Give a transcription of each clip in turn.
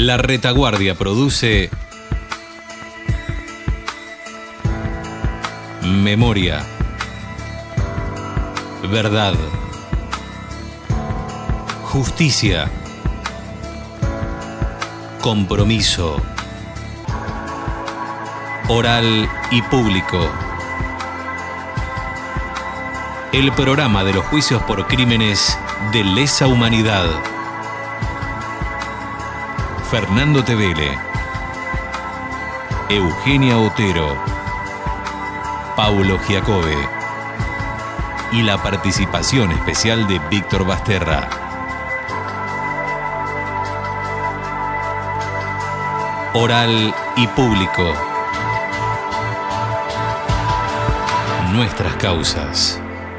La Retaguardia produce Memoria, Verdad, Justicia, Compromiso, Oral y Público. El programa de los juicios por crímenes de lesa humanidad. Fernando Tevele, Eugenia Otero, Paulo Giacobbe y la participación especial de Víctor Basterra. Oral y Público. Nuestras causas.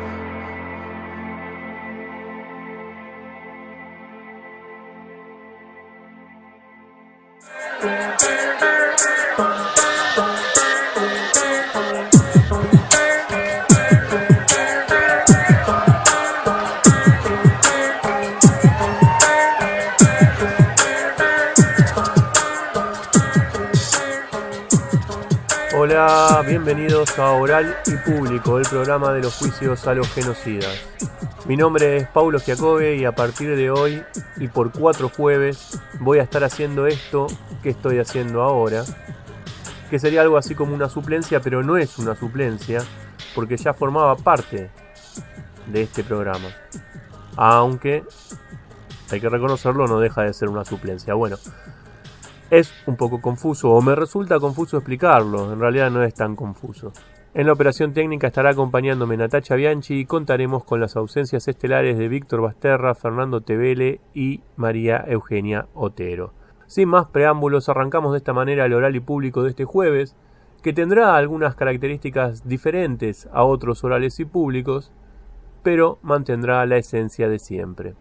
Hola, bienvenidos a Oral y Público, el programa de los juicios a los genocidas. Mi nombre es Paulo Giacobbe y a partir de hoy y por 4 jueves voy a estar haciendo esto que estoy haciendo ahora, que sería algo así como una suplencia, pero no es una suplencia, porque ya formaba parte de este programa. Aunque, hay que reconocerlo, no deja de ser una suplencia. Bueno, es un poco confuso, o me resulta confuso explicarlo, en realidad no es tan confuso. En la operación técnica estará acompañándome Natacha Bianchi y contaremos con las ausencias estelares de Víctor Basterra, Fernando Tevele y María Eugenia Otero. Sin más preámbulos, arrancamos de esta manera el Oral y Público de este jueves, que tendrá algunas características diferentes a otros orales y públicos, pero mantendrá la esencia de siempre.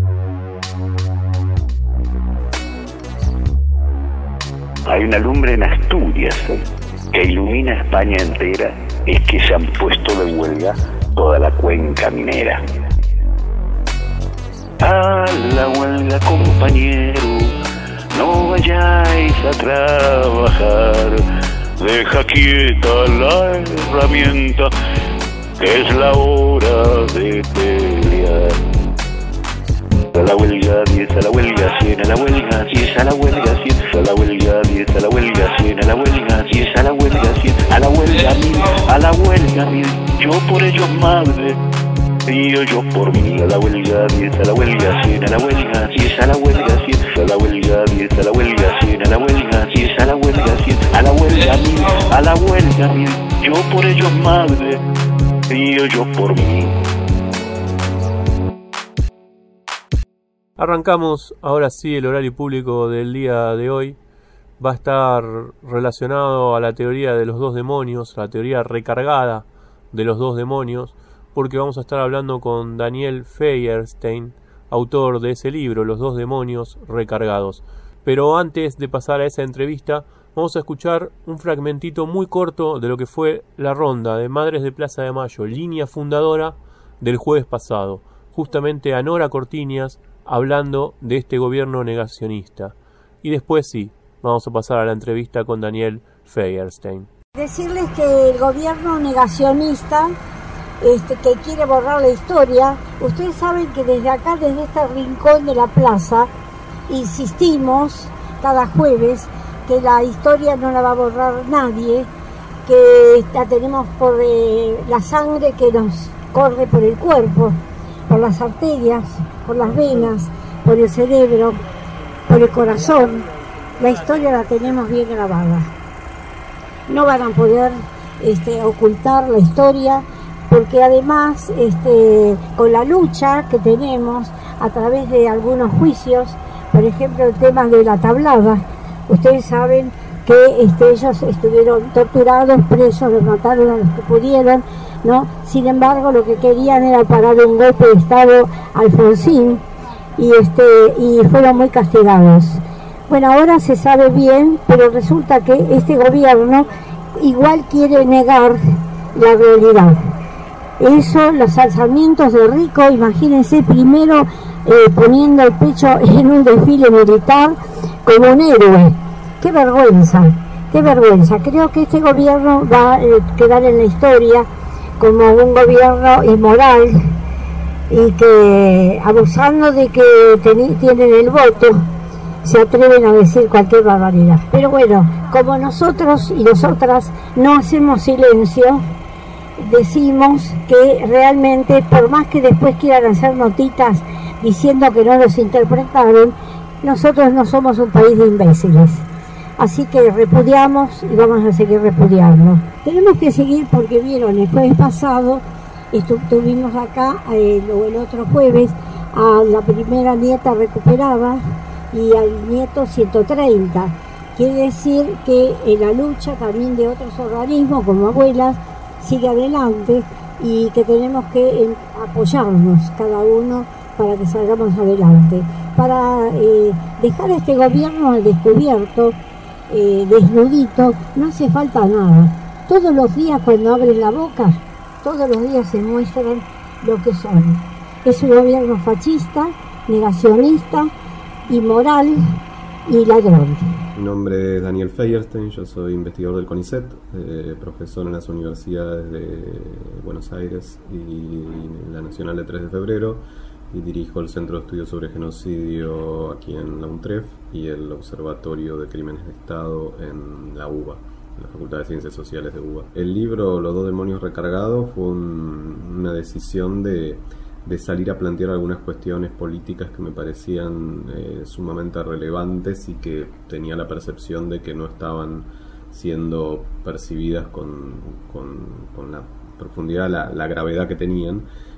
Hay una lumbre en Asturias que ilumina España entera, es que se han puesto de huelga toda la cuenca minera. A la huelga, compañero, no vayáis a trabajar, deja quieta la herramienta, que es la hora de pelear. A la huelga 10, a la huelga 100, a la huelga 10, a la huelga 100, a la huelga 10, a la huelga 100, a la huelga 10, a la huelga 100, a la huelga 1000, a la huelga 1000, yo por ellos madre, y yo por mí. A la huelga 10, a la huelga 100, a la huelga 10, a la huelga 100, a la huelga 10, a la huelga 100, a la huelga 10, a la huelga 100, a la huelga 1000, a la huelga 1000, yo por ellos madre, y yo por mí. Arrancamos ahora sí el Oral y Público del día de hoy. Va a estar relacionado a la teoría de los dos demonios, la teoría recargada de los dos demonios, porque vamos a estar hablando con Daniel Feuerstein, autor de ese libro, Los dos demonios recargados. Pero antes de pasar a esa entrevista, vamos a escuchar un fragmentito muy corto de lo que fue la ronda de Madres de Plaza de Mayo, línea fundadora del jueves pasado. Justamente a Nora Cortiñas, hablando de este gobierno negacionista. Y después sí, vamos a pasar a la entrevista con Daniel Feuerstein. Decirles que el gobierno negacionista que quiere borrar la historia, ustedes saben que desde acá, desde este rincón de la plaza, insistimos cada jueves que la historia no la va a borrar nadie, que la tenemos por la sangre que nos corre por el cuerpo, por las arterias, por las venas, por el cerebro, por el corazón. La historia la tenemos bien grabada. No van a poder ocultar la historia, porque además con la lucha que tenemos a través de algunos juicios, por ejemplo el tema de la tablada, ustedes saben que ellos estuvieron torturados, presos, los mataron a los que pudieron, ¿no? Sin embargo, lo que querían era parar un golpe de Estado Alfonsín y fueron muy castigados. Bueno, ahora se sabe bien, pero resulta que este gobierno igual quiere negar la realidad. Eso, los alzamientos de Rico, imagínense, primero poniendo el pecho en un desfile militar como un héroe. ¡Qué vergüenza! ¡Qué vergüenza! Creo que este gobierno va a quedar en la historia como un gobierno inmoral y que, abusando de que tienen el voto, se atreven a decir cualquier barbaridad. Pero bueno, como nosotros y nosotras no hacemos silencio, decimos que realmente, por más que después quieran hacer notitas diciendo que no los interpretaron, nosotros no somos un país de imbéciles. Así que repudiamos y vamos a seguir repudiando. Tenemos que seguir porque vieron, el jueves pasado tuvimos acá, el otro jueves, a la primera nieta recuperada y al nieto 130. Quiere decir que la lucha también de otros organismos como abuelas sigue adelante y que tenemos que apoyarnos cada uno para que salgamos adelante, para dejar a este gobierno al descubierto, desnudito. No hace falta nada. Todos los días cuando abren la boca, todos los días se muestran lo que son. Es un gobierno fascista, negacionista, inmoral y ladrón. Mi nombre es Daniel Feierstein, yo soy investigador del CONICET, profesor en las universidades de Buenos Aires y la Nacional de 3 de Febrero, y dirijo el Centro de Estudios sobre Genocidio aquí en la UNTREF y el Observatorio de Crímenes de Estado en la UBA, en la Facultad de Ciencias Sociales de UBA. El libro Los dos demonios recargados fue una decisión de salir a plantear algunas cuestiones políticas que me parecían sumamente relevantes y que tenía la percepción de que no estaban siendo percibidas con la profundidad, la gravedad que tenían,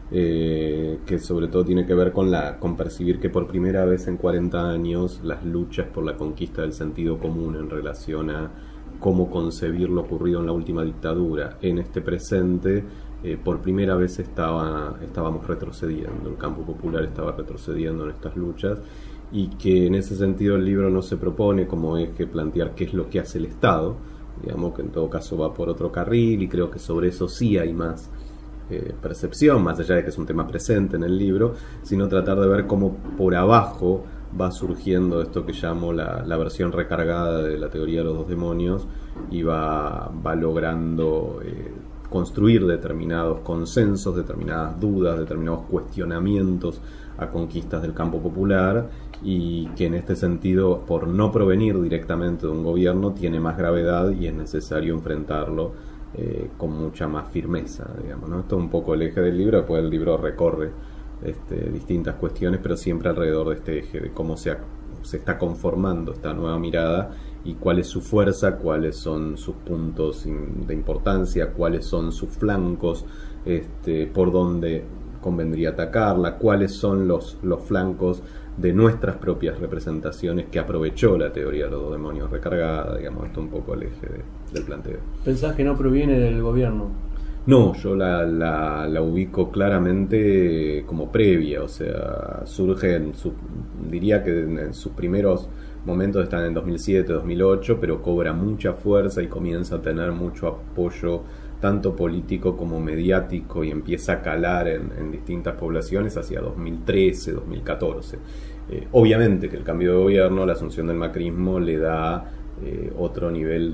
que sobre todo tiene que ver con percibir que por primera vez en 40 años las luchas por la conquista del sentido común en relación a cómo concebir lo ocurrido en la última dictadura en este presente, por primera vez estábamos retrocediendo, el campo popular estaba retrocediendo en estas luchas, y que en ese sentido el libro no se propone como eje plantear qué es lo que hace el Estado, digamos que en todo caso va por otro carril, y creo que sobre eso sí hay más percepción, más allá de que es un tema presente en el libro, sino tratar de ver cómo por abajo va surgiendo esto que llamo la versión recargada de la teoría de los dos demonios, y va logrando construir determinados consensos, determinadas dudas, determinados cuestionamientos a conquistas del campo popular, y que en este sentido, por no provenir directamente de un gobierno, tiene más gravedad y es necesario enfrentarlo con mucha más firmeza, digamos, ¿no? Esto es un poco el eje del libro. Después el libro recorre distintas cuestiones, pero siempre alrededor de este eje, de cómo se está conformando esta nueva mirada y cuál es su fuerza, cuáles son sus puntos de importancia, cuáles son sus flancos, por dónde convendría atacarla, cuáles son los flancos de nuestras propias representaciones que aprovechó la teoría de los dos demonios recargada, digamos. Esto es un poco el eje del planteo. ¿Pensás que no proviene del gobierno? No, yo la ubico claramente como previa, o sea, surge diría que en sus primeros momentos están en 2007, 2008, pero cobra mucha fuerza y comienza a tener mucho apoyo tanto político como mediático, y empieza a calar en distintas poblaciones hacia 2013, 2014. Obviamente que el cambio de gobierno, la asunción del macrismo, le da otro nivel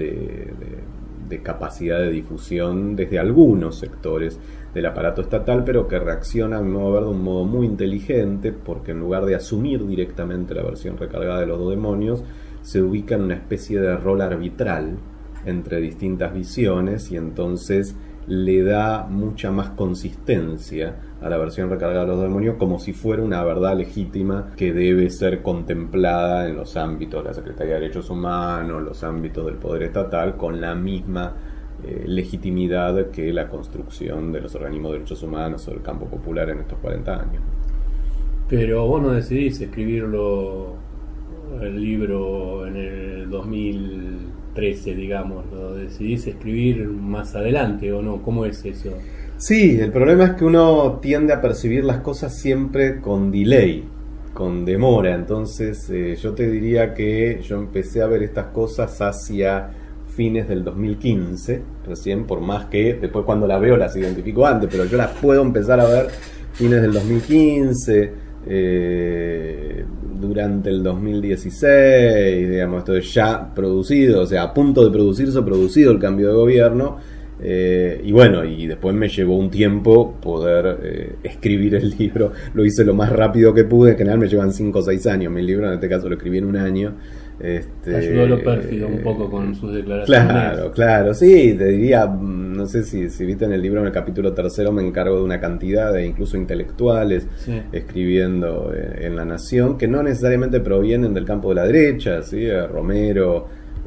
de capacidad de difusión desde algunos sectores del aparato estatal, pero que reacciona, a mi modo de ver, de un modo muy inteligente, porque en lugar de asumir directamente la versión recargada de los dos demonios, se ubica en una especie de rol arbitral entre distintas visiones, y entonces le da mucha más consistencia a la versión recargada de los demonios, como si fuera una verdad legítima que debe ser contemplada en los ámbitos de la Secretaría de Derechos Humanos, los ámbitos del Poder Estatal, con la misma legitimidad que la construcción de los organismos de derechos humanos o del campo popular en estos 40 años. Pero vos no decidís escribirlo, el libro, en el 2013, digamos, lo decidís escribir más adelante, ¿o no? ¿Cómo es eso? Sí, el problema es que uno tiende a percibir las cosas siempre con delay, con demora. Entonces yo te diría que yo empecé a ver estas cosas hacia fines del 2015, recién, por más que después cuando las veo las identifico antes, pero yo las puedo empezar a ver fines del 2015, durante el 2016, digamos, esto es ya producido, o sea, a punto de producirse o producido el cambio de gobierno. Y bueno, y después me llevó un tiempo poder escribir el libro. Lo hice lo más rápido que pude. En general me llevan 5 o 6 años mi libro, en este caso lo escribí en un año. Te ayudó lo pérfido un poco con sus declaraciones. Claro, sí, te diría, no sé si viste en el libro, en el capítulo 3 me encargo de una cantidad de incluso intelectuales escribiendo en La Nación, que no necesariamente provienen del campo de la derecha, ¿sí? Romero,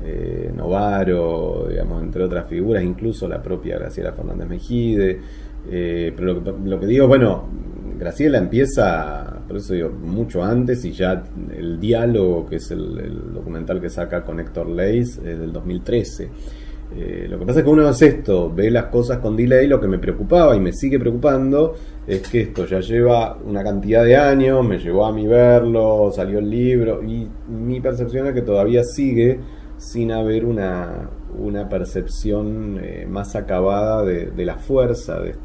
Novaro, digamos, entre otras figuras, incluso la propia Graciela Fernández Mejide. Pero lo que digo, bueno, Graciela empieza, por eso digo, mucho antes, y ya el diálogo, que es el documental que saca con Héctor Leis, es del 2013. Lo que pasa es que uno hace esto, ve las cosas con delay. Lo que me preocupaba y me sigue preocupando es que esto ya lleva una cantidad de años, me llevó a mí verlo, salió el libro, y mi percepción es que todavía sigue sin haber una percepción más acabada de la fuerza de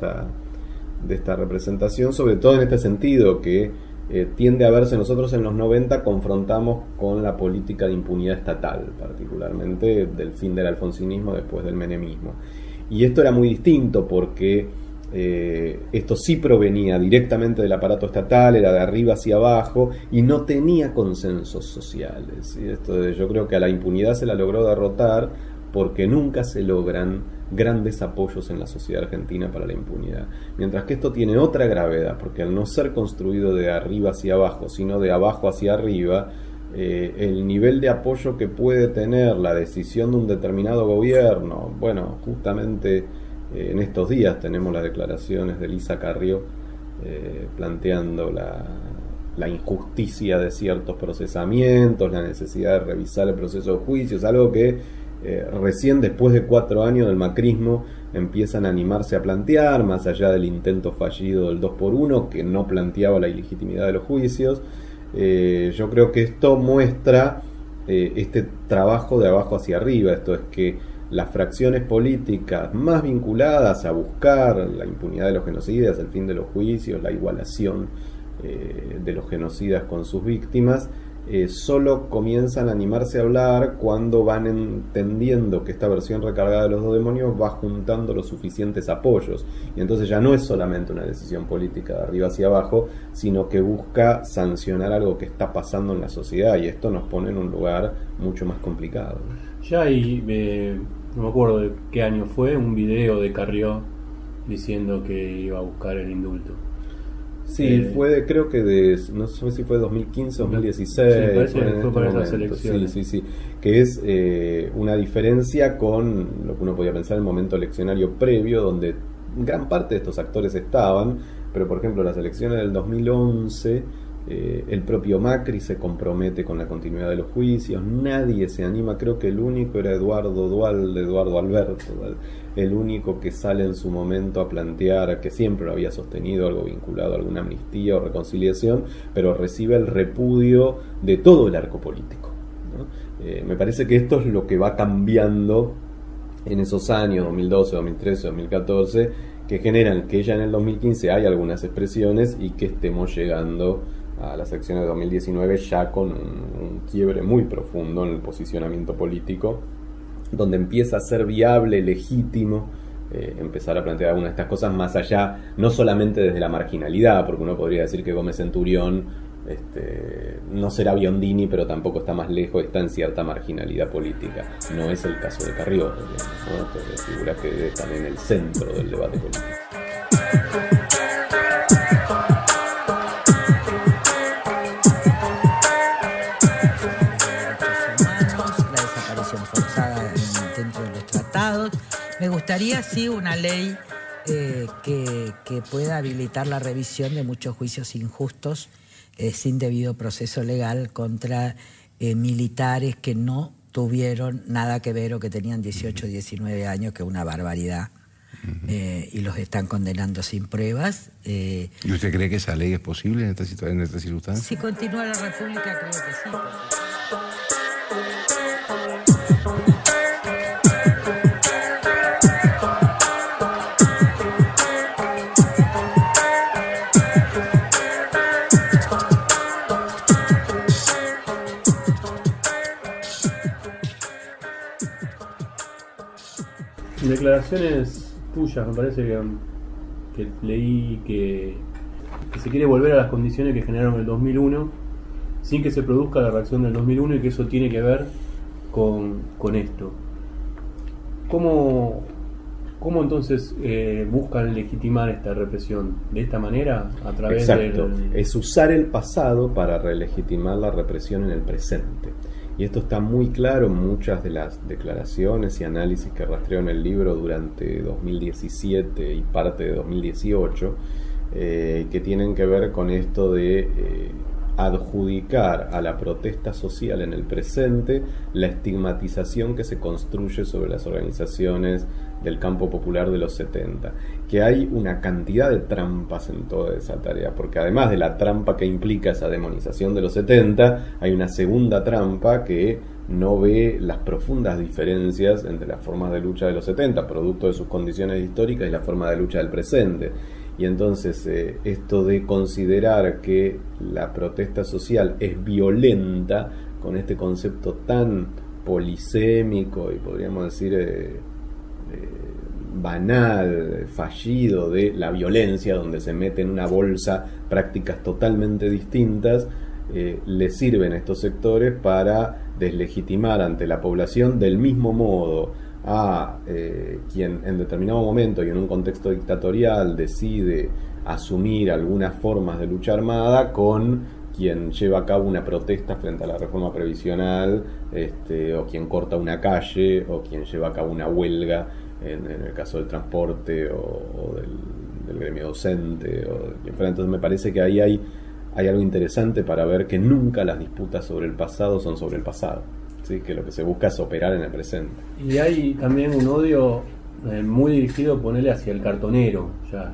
esta representación, sobre todo en este sentido que tiende a verse. Nosotros en los 90 confrontamos con la política de impunidad estatal, particularmente del fin del alfonsinismo después del menemismo, y esto era muy distinto porque esto sí provenía directamente del aparato estatal, era de arriba hacia abajo y no tenía consensos sociales. Y esto, yo creo que a la impunidad se la logró derrotar porque nunca se logran grandes apoyos en la sociedad argentina para la impunidad. Mientras que esto tiene otra gravedad, porque al no ser construido de arriba hacia abajo, sino de abajo hacia arriba, el nivel de apoyo que puede tener la decisión de un determinado gobierno, bueno, justamente en estos días tenemos las declaraciones de Elisa Carrió planteando la injusticia de ciertos procesamientos, la necesidad de revisar el proceso de juicios, algo que recién después de 4 años del macrismo empiezan a animarse a plantear, más allá del intento fallido del 2x1 que no planteaba la ilegitimidad de los juicios. Yo creo que esto muestra este trabajo de abajo hacia arriba, esto es que las fracciones políticas más vinculadas a buscar la impunidad de los genocidas, el fin de los juicios, la igualación de los genocidas con sus víctimas, solo comienzan a animarse a hablar cuando van entendiendo que esta versión recargada de los dos demonios va juntando los suficientes apoyos, y entonces ya no es solamente una decisión política de arriba hacia abajo, sino que busca sancionar algo que está pasando en la sociedad, y esto nos pone en un lugar mucho más complicado. Ya hay, no me acuerdo de qué año fue, un video de Carrió diciendo que iba a buscar el indulto. Sí, creo que no sé si fue 2015 o 2016. Sí, parece que fue para esas elecciones. Sí, que es una diferencia con lo que uno podía pensar en el momento eleccionario previo, donde gran parte de estos actores estaban, pero por ejemplo las elecciones del 2011, el propio Macri se compromete con la continuidad de los juicios, nadie se anima, creo que el único era Eduardo Alberto, el único que sale en su momento a plantear, que siempre lo había sostenido, algo vinculado a alguna amnistía o reconciliación, pero recibe el repudio de todo el arco político, ¿no? Me parece que esto es lo que va cambiando en esos años, 2012, 2013, 2014, que generan que ya en el 2015 hay algunas expresiones y que estemos llegando a las elecciones de 2019 ya con un quiebre muy profundo en el posicionamiento político, donde empieza a ser viable, legítimo, empezar a plantear algunas de estas cosas más allá, no solamente desde la marginalidad, porque uno podría decir que Gómez Centurión no será Biondini, pero tampoco está más lejos, está en cierta marginalidad política. No es el caso de Carrió, digamos, ¿no? Entonces, figura que están en el centro del debate político. Me gustaría, sí, una ley que pueda habilitar la revisión de muchos juicios injustos sin debido proceso legal contra militares que no tuvieron nada que ver o que tenían 18 o 19 años, que es una barbaridad, y los están condenando sin pruebas. ¿Y usted cree que esa ley es posible en esta circunstancia? Si continúa la República, creo que sí. declaraciones tuyas, me parece que leí que se quiere volver a las condiciones que generaron el 2001 sin que se produzca la reacción del 2001 y que eso tiene que ver con esto. ¿Cómo entonces buscan legitimar esta represión? ¿De esta manera? A través Es usar el pasado para relegitimar la represión en el presente. Y esto está muy claro en muchas de las declaraciones y análisis que rastreo en el libro durante 2017 y parte de 2018, que tienen que ver con esto de adjudicar a la protesta social en el presente la estigmatización que se construye sobre las organizaciones del campo popular de los 70, que hay una cantidad de trampas en toda esa tarea, porque además de la trampa que implica esa demonización de los 70, hay una segunda trampa que no ve las profundas diferencias entre las formas de lucha de los 70, producto de sus condiciones históricas, y la forma de lucha del presente. Y entonces esto de considerar que la protesta social es violenta, con este concepto tan polisémico y podríamos decir banal, fallido de la violencia, donde se mete en una bolsa prácticas totalmente distintas, le sirven a estos sectores para deslegitimar ante la población del mismo modo a quien en determinado momento y en un contexto dictatorial decide asumir algunas formas de lucha armada con quien lleva a cabo una protesta frente a la reforma previsional, o quien corta una calle, o quien lleva a cabo una huelga en el caso del transporte o del gremio docente o de quien fuera. Entonces me parece que ahí hay algo interesante para ver que nunca las disputas sobre el pasado son sobre el pasado, ¿sí? Que lo que se busca es operar en el presente. Y hay también un odio muy dirigido, ponerle hacia el cartonero, ya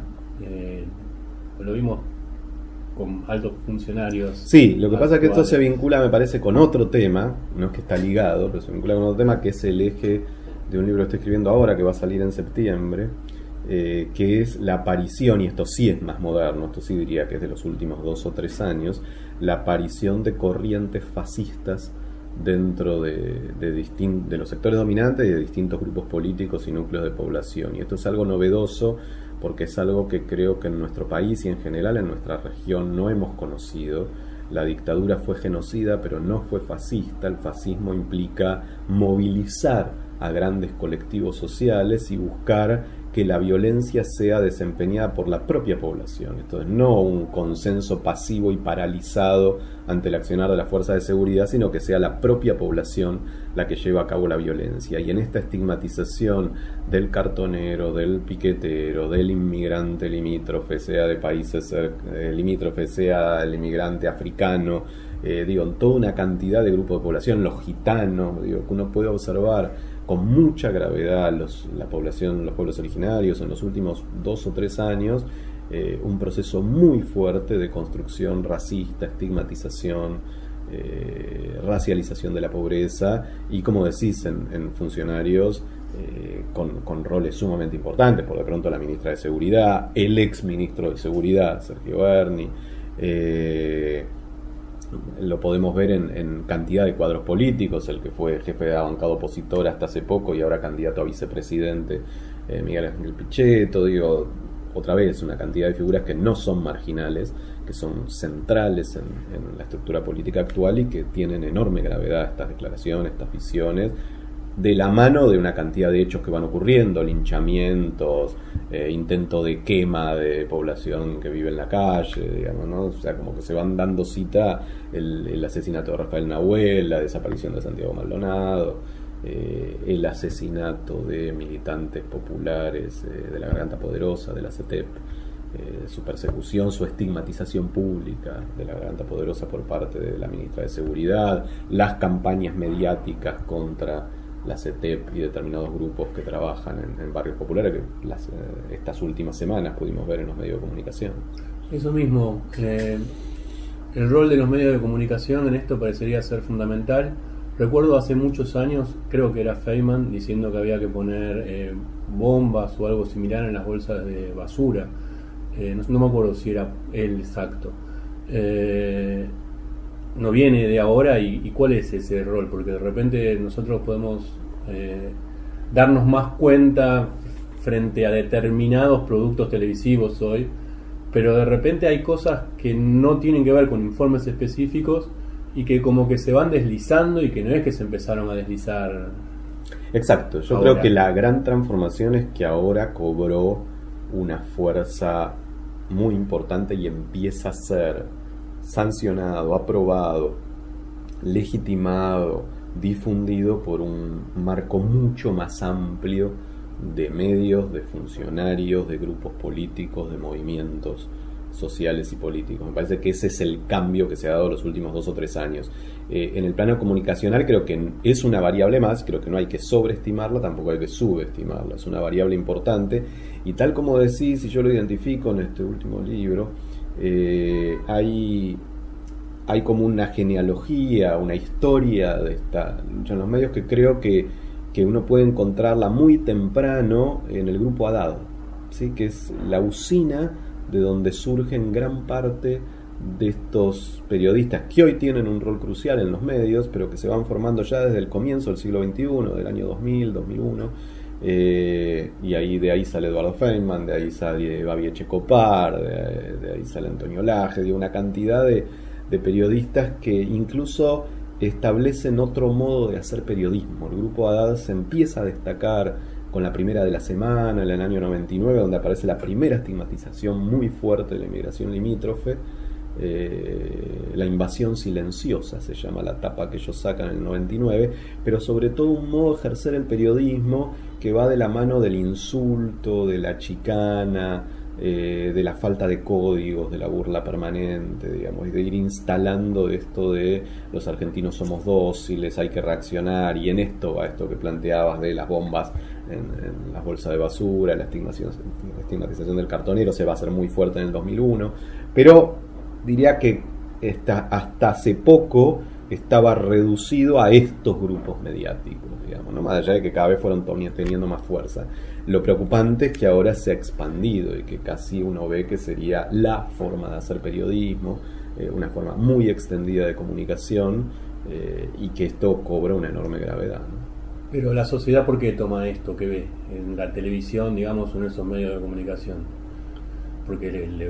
lo vimos con altos funcionarios. Sí, lo que pasa es que esto se vincula, me parece, con otro tema, no es que está ligado, pero se vincula con otro tema, que es el eje de un libro que estoy escribiendo ahora, que va a salir en septiembre, que es la aparición, y esto sí es más moderno, esto sí diría que es de los últimos 2 o 3 años, la aparición de corrientes fascistas dentro de los sectores dominantes y de distintos grupos políticos y núcleos de población. Y esto es algo novedoso porque es algo que creo que en nuestro país y en general en nuestra región no hemos conocido. La dictadura fue genocida, pero no fue fascista. El fascismo implica movilizar a grandes colectivos sociales y buscar que la violencia sea desempeñada por la propia población. Entonces, no un consenso pasivo y paralizado ante el accionar de la fuerza de seguridad, sino que sea la propia población la que lleva a cabo la violencia. Y en esta estigmatización del cartonero, del piquetero, del inmigrante limítrofe, sea de países limítrofes, sea el inmigrante africano, en toda una cantidad de grupos de población, los gitanos, que uno puede observar con mucha gravedad la población, los pueblos originarios en los últimos 2 o 3 años, un proceso muy fuerte de construcción racista, estigmatización, racialización de la pobreza y, como decís, en funcionarios con roles sumamente importantes, por de pronto la ministra de Seguridad, el ex ministro de Seguridad, Sergio Berni, lo podemos ver en cantidad de cuadros políticos, el que fue jefe de la bancada opositora hasta hace poco y ahora candidato a vicepresidente, Miguel Ángel Pichetto, otra vez una cantidad de figuras que no son marginales, que son centrales en la estructura política actual y que tienen enorme gravedad estas declaraciones, estas visiones, de la mano de una cantidad de hechos que van ocurriendo, linchamientos, intento de quema de población que vive en la calle, digamos, ¿no? O sea, como que se van dando cita el asesinato de Rafael Nahuel, la desaparición de Santiago Maldonado, el asesinato de militantes populares de la Garganta Poderosa, de la CETEP, su persecución, su estigmatización pública de la Garganta Poderosa por parte de la ministra de Seguridad, las campañas mediáticas contra la CETEP y determinados grupos que trabajan en barrios populares que estas últimas semanas pudimos ver en los medios de comunicación. Eso mismo, el rol de los medios de comunicación en esto parecería ser fundamental. Recuerdo hace muchos años, creo que era Feynman, diciendo que había que poner bombas o algo similar en las bolsas de basura. No me acuerdo si era él exacto. No viene de ahora y cuál es ese rol, porque de repente nosotros podemos darnos más cuenta frente a determinados productos televisivos hoy, pero de repente hay cosas que no tienen que ver con informes específicos y que como que se van deslizando y que no es que se empezaron a deslizar. Exacto, yo ahora creo que la gran transformación es que ahora cobró una fuerza muy importante y empieza a ser sancionado, aprobado, legitimado, difundido por un marco mucho más amplio de medios, de funcionarios, de grupos políticos, de movimientos sociales y políticos. Me parece que ese es el cambio que se ha dado los últimos 2 o 3 años. En el plano comunicacional creo que es una variable más, creo que no hay que sobreestimarla, tampoco hay que subestimarla, es una variable importante, y tal como decís, y yo lo identifico en este último libro, hay como una genealogía, una historia de esta lucha en los medios que creo que uno puede encontrarla muy temprano en el grupo Haddad, ¿sí? Que es la usina de donde surgen gran parte de estos periodistas que hoy tienen un rol crucial en los medios, pero que se van formando ya desde el comienzo del siglo XXI, del año 2000, 2001, y de ahí sale Eduardo Feynman, de ahí sale Babi Echecopar, de ahí sale Antonio Laje, de una cantidad de periodistas que incluso establecen otro modo de hacer periodismo. El grupo Haddad se empieza a destacar con la primera de la semana, en el año 99, donde aparece la primera estigmatización muy fuerte de la inmigración limítrofe. La invasión silenciosa se llama la tapa que ellos sacan en el 99, pero sobre todo un modo de ejercer el periodismo que va de la mano del insulto, de la chicana, de la falta de códigos, de la burla permanente, digamos, y de ir instalando esto de los argentinos somos dóciles, hay que reaccionar, y en esto va esto que planteabas de las bombas en las bolsas de basura, la estigmatización del cartonero se va a hacer muy fuerte en el 2001, pero diría que hasta hace poco estaba reducido a estos grupos mediáticos, digamos, ¿no? Más allá de que cada vez fueron teniendo más fuerza. Lo preocupante es que ahora se ha expandido y que casi uno ve que sería la forma de hacer periodismo, una forma muy extendida de comunicación, y que esto cobra una enorme gravedad, ¿no? Pero la sociedad, ¿por qué toma esto que ve en la televisión, digamos, o en esos medios de comunicación? ¿Porque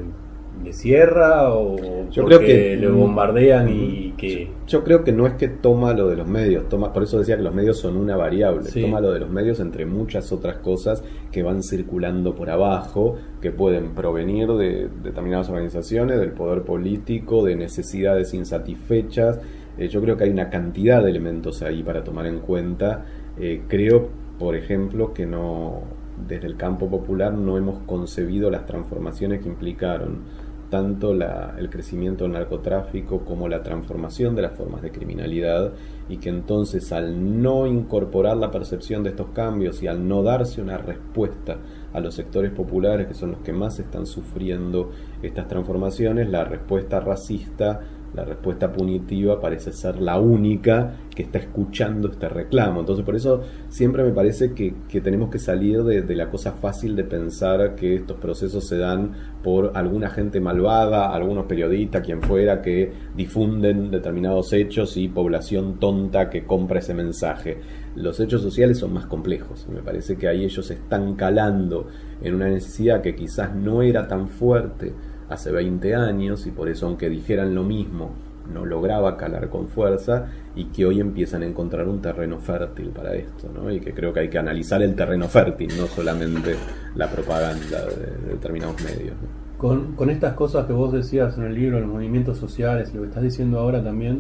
le cierra o yo porque creo que le bombardean y que...? Yo creo que no es que toma lo de los medios, por eso decía que los medios son una variable, sí. Toma lo de los medios entre muchas otras cosas que van circulando por abajo, que pueden provenir de determinadas organizaciones, del poder político, de necesidades insatisfechas. Yo creo que hay una cantidad de elementos ahí para tomar en cuenta. Creo, por ejemplo, que desde el campo popular no hemos concebido las transformaciones que implicaron tanto el crecimiento del narcotráfico como la transformación de las formas de criminalidad, y que entonces al no incorporar la percepción de estos cambios y al no darse una respuesta a los sectores populares, que son los que más están sufriendo estas transformaciones, la respuesta racista, la respuesta punitiva parece ser la única que está escuchando este reclamo. Entonces por eso siempre me parece que tenemos que salir de la cosa fácil de pensar que estos procesos se dan por alguna gente malvada, algunos periodistas, quien fuera, que difunden determinados hechos y población tonta que compra ese mensaje. Los hechos sociales son más complejos. Me parece que ahí ellos están calando en una necesidad que quizás no era tan fuerte hace 20 años, y por eso, aunque dijeran lo mismo, no lograba calar con fuerza, y que hoy empiezan a encontrar un terreno fértil para esto, ¿no? Y que creo que hay que analizar el terreno fértil, no solamente la propaganda de determinados medios, ¿no? Con estas cosas que vos decías en el libro, los movimientos sociales, lo que estás diciendo ahora también,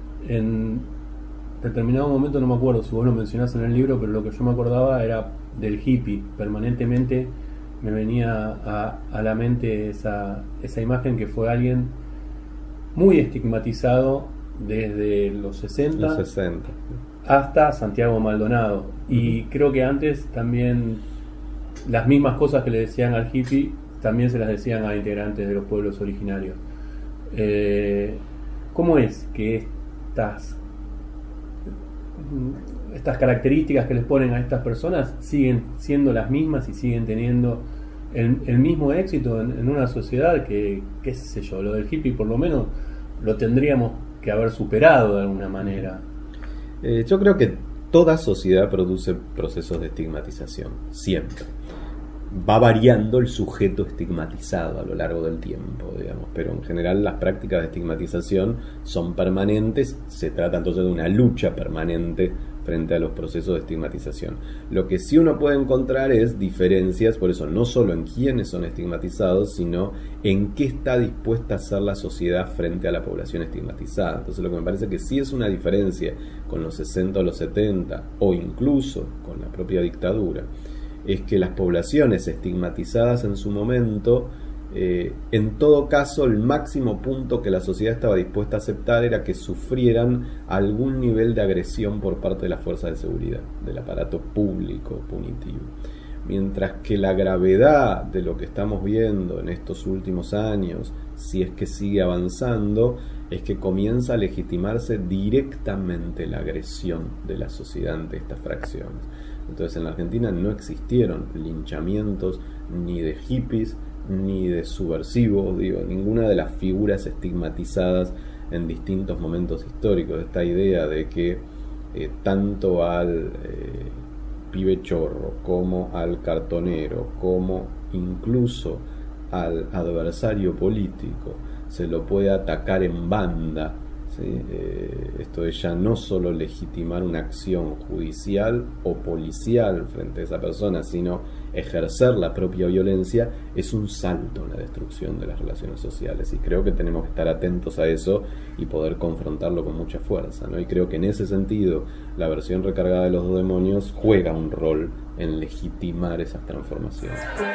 en determinado momento, no me acuerdo si vos lo mencionás en el libro, pero lo que yo me acordaba era del hippie. Permanentemente me venía a la mente esa imagen, que fue alguien muy estigmatizado desde los 60 hasta Santiago Maldonado. Y creo que antes también las mismas cosas que le decían al hippie también se las decían a integrantes de los pueblos originarios. ¿Cómo es que estas características que les ponen a estas personas siguen siendo las mismas y siguen teniendo el mismo éxito en una sociedad que, qué sé yo, lo del hippie por lo menos lo tendríamos que haber superado de alguna manera? Yo creo que toda sociedad produce procesos de estigmatización, siempre. Va variando el sujeto estigmatizado a lo largo del tiempo, digamos, pero en general las prácticas de estigmatización son permanentes, se trata entonces de una lucha permanente frente a los procesos de estigmatización. Lo que sí uno puede encontrar es diferencias, por eso no solo en quiénes son estigmatizados, sino en qué está dispuesta a hacer la sociedad frente a la población estigmatizada. Entonces lo que me parece que sí es una diferencia con los 60 o los 70, o incluso con la propia dictadura, es que las poblaciones estigmatizadas en su momento, en todo caso, el máximo punto que la sociedad estaba dispuesta a aceptar era que sufrieran algún nivel de agresión por parte de las fuerzas de seguridad, del aparato público punitivo. Mientras que la gravedad de lo que estamos viendo en estos últimos años, si es que sigue avanzando, es que comienza a legitimarse directamente la agresión de la sociedad ante estas fracciones. Entonces en la Argentina no existieron linchamientos ni de hippies ni de subversivos, ninguna de las figuras estigmatizadas en distintos momentos históricos. Esta idea de que tanto al pibe chorro como al cartonero como incluso al adversario político se lo puede atacar en banda, ¿sí? Esto es ya no solo legitimar una acción judicial o policial frente a esa persona, sino ejercer la propia violencia, es un salto en la destrucción de las relaciones sociales, y creo que tenemos que estar atentos a eso y poder confrontarlo con mucha fuerza, ¿no? Y creo que en ese sentido la versión recargada de los dos demonios juega un rol en legitimar esas transformaciones.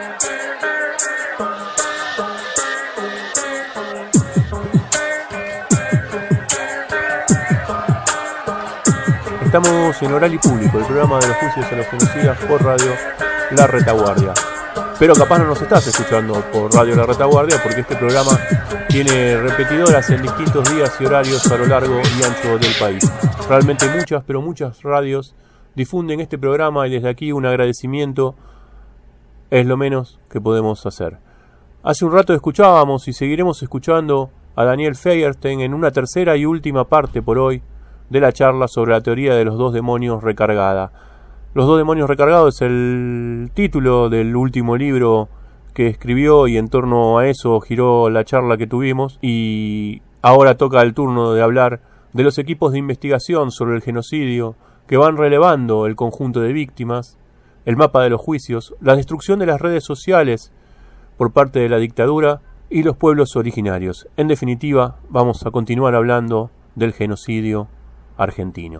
Estamos en Oral y Público, el programa de los juicios a los genocidas por Radio La Retaguardia. Pero capaz no nos estás escuchando por Radio La Retaguardia, porque este programa tiene repetidoras en distintos días y horarios a lo largo y ancho del país. Realmente muchas, pero muchas radios difunden este programa, y desde aquí un agradecimiento es lo menos que podemos hacer. Hace un rato escuchábamos y seguiremos escuchando a Daniel Feierstein en una tercera y última parte por hoy de la charla sobre la teoría de los dos demonios recargada. Los dos demonios recargados es el título del último libro que escribió, y en torno a eso giró la charla que tuvimos, y ahora toca el turno de hablar de los equipos de investigación sobre el genocidio que van relevando el conjunto de víctimas, el mapa de los juicios, la destrucción de las redes sociales por parte de la dictadura y los pueblos originarios. En definitiva, vamos a continuar hablando del genocidio argentino.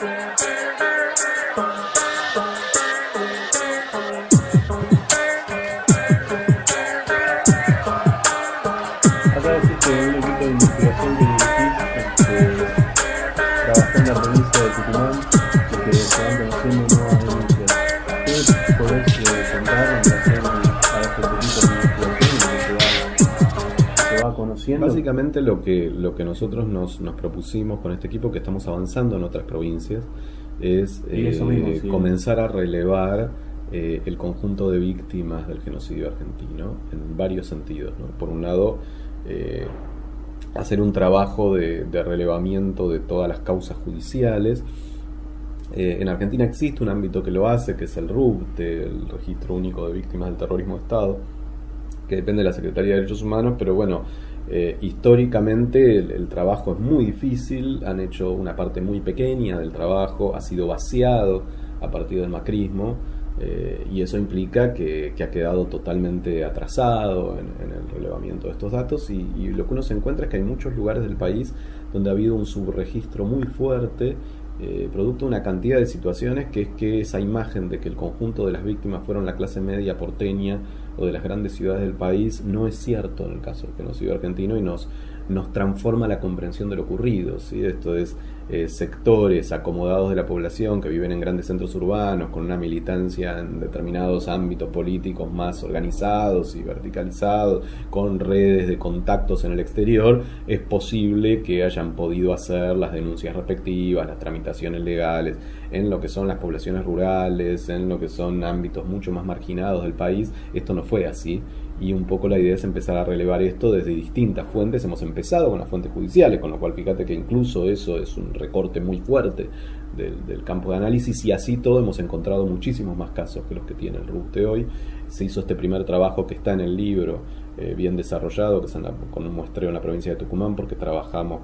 Acá decís que un equipo de investigación que dirigís trabajó en la provincia de Tucumán y que se van conociendo nuevas denuncias. ¿Qué podés contar en relación a este equipo de investigación que se va conociendo? Básicamente lo que nosotros nos propusimos con este equipo, que estamos avanzando en otras provincias, es comenzar a relevar el conjunto de víctimas del genocidio argentino en varios sentidos, ¿no? Por un lado, hacer un trabajo de relevamiento de todas las causas judiciales. En Argentina existe un ámbito que lo hace, que es el RUBTE, el Registro Único de Víctimas del Terrorismo de Estado, que depende de la Secretaría de Derechos Humanos, pero bueno, históricamente el trabajo es muy difícil, han hecho una parte muy pequeña del trabajo, ha sido vaciado a partir del macrismo, y eso implica que ha quedado totalmente atrasado en el relevamiento de estos datos, y lo que uno se encuentra es que hay muchos lugares del país donde ha habido un subregistro muy fuerte, producto de una cantidad de situaciones, que es que esa imagen de que el conjunto de las víctimas fueron la clase media porteña o de las grandes ciudades del país no es cierto en el caso del genocidio argentino, y nos transforma la comprensión de lo ocurrido, ¿sí? Esto es sectores acomodados de la población que viven en grandes centros urbanos con una militancia en determinados ámbitos políticos más organizados y verticalizados, con redes de contactos en el exterior. Es posible que hayan podido hacer las denuncias respectivas, las tramitaciones legales en lo que son las poblaciones rurales, en lo que son ámbitos mucho más marginados del país. Esto no fue así, y un poco la idea es empezar a relevar esto desde distintas fuentes. Hemos empezado con las fuentes judiciales, con lo cual fíjate que incluso eso es un recorte muy fuerte del campo de análisis, y así todo hemos encontrado muchísimos más casos que los que tiene el RUTE hoy. Se hizo este primer trabajo que está en el libro, bien desarrollado, que es con un muestreo en la provincia de Tucumán, porque trabajamos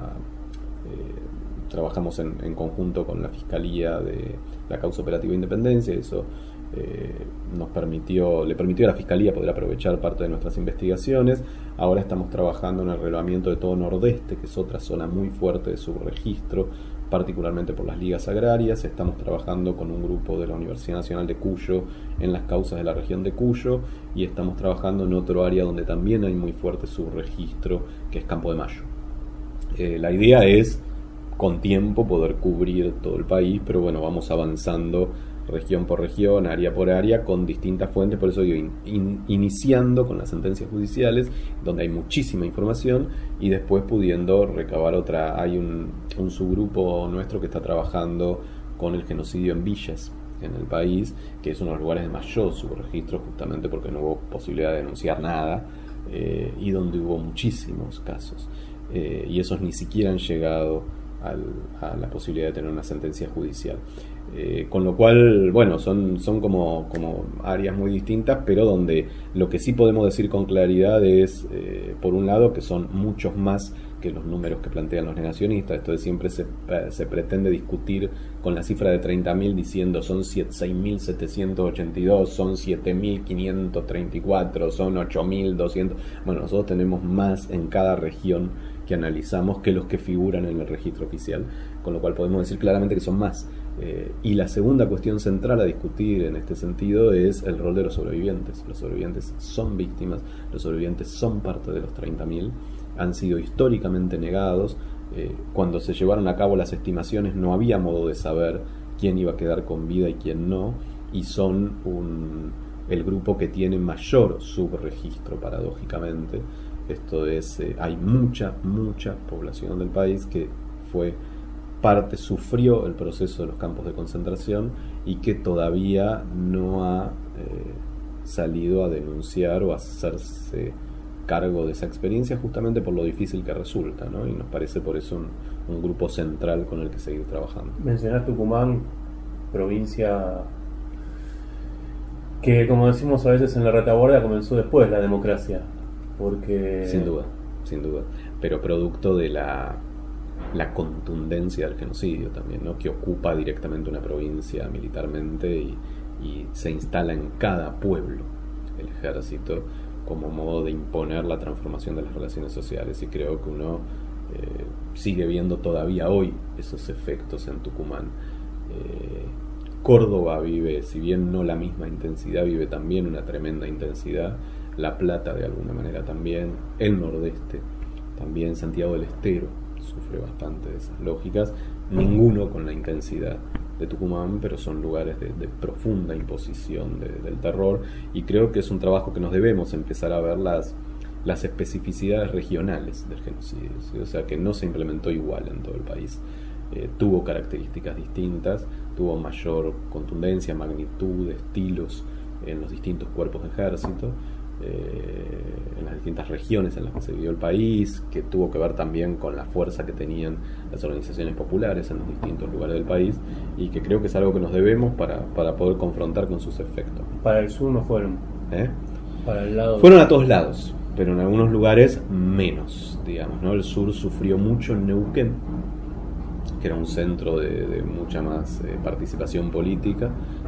en conjunto con la Fiscalía de la Causa Operativa Independencia. Eso le permitió a la Fiscalía poder aprovechar parte de nuestras investigaciones. Ahora estamos trabajando en el relevamiento de todo Nordeste, que es otra zona muy fuerte de subregistro, particularmente por las ligas agrarias. Estamos trabajando con un grupo de la Universidad Nacional de Cuyo en las causas de la región de Cuyo, y estamos trabajando en otro área donde también hay muy fuerte subregistro, que es Campo de Mayo. La idea es, con tiempo, poder cubrir todo el país, pero bueno, vamos avanzando región por región, área por área, con distintas fuentes. Por eso digo, iniciando con las sentencias judiciales, donde hay muchísima información, y después pudiendo recabar otra. Hay un subgrupo nuestro que está trabajando con el genocidio en villas en el país, que es uno de los lugares de mayor subregistro, justamente porque no hubo posibilidad de denunciar nada, y donde hubo muchísimos casos, y esos ni siquiera han llegado a la posibilidad de tener una sentencia judicial. Con lo cual, bueno, son como áreas muy distintas, pero donde lo que sí podemos decir con claridad es, por un lado, que son muchos más que los números que plantean los negacionistas. Esto de siempre se pretende discutir con la cifra de 30.000, diciendo son 6.782, son 7.534, son 8.200. Bueno, nosotros tenemos más en cada región que analizamos que los que figuran en el registro oficial, con lo cual podemos decir claramente que son más. Y la segunda cuestión central a discutir en este sentido es el rol de los sobrevivientes. Los sobrevivientes son víctimas, los sobrevivientes son parte de los 30.000, han sido históricamente negados. Cuando se llevaron a cabo las estimaciones no había modo de saber quién iba a quedar con vida y quién no, y son el grupo que tiene mayor subregistro, paradójicamente. Esto es, hay mucha población del país que sufrió el proceso de los campos de concentración y que todavía no ha salido a denunciar o a hacerse cargo de esa experiencia, justamente por lo difícil que resulta, ¿no? Y nos parece por eso un grupo central con el que seguir trabajando. Mencionás Tucumán, provincia que, como decimos a veces en la retaguardia, comenzó después la democracia, porque... Sin duda, pero producto de la contundencia del genocidio también, ¿no? Que ocupa directamente una provincia militarmente y se instala en cada pueblo el ejército como modo de imponer la transformación de las relaciones sociales, y creo que uno sigue viendo todavía hoy esos efectos en Tucumán. Córdoba vive, si bien no la misma intensidad, vive también una tremenda intensidad. La Plata de alguna manera también, el Nordeste también, Santiago del Estero sufre bastante de esas lógicas, ninguno con la intensidad de Tucumán, pero son lugares de profunda imposición del terror, y creo que es un trabajo que nos debemos empezar a ver las especificidades regionales del genocidio, ¿sí? O sea, que no se implementó igual en todo el país, tuvo características distintas, tuvo mayor contundencia, magnitud, estilos en los distintos cuerpos de ejército, en las distintas regiones en las que se vivió el país, que tuvo que ver también con la fuerza que tenían las organizaciones populares en los distintos lugares del país, y que creo que es algo que nos debemos para poder confrontar con sus efectos. Para el sur no fueron. Para el lado... Fueron a todos lados, pero en algunos lugares menos, digamos, ¿no? El sur sufrió mucho en Neuquén, que era un centro de mucha más participación política,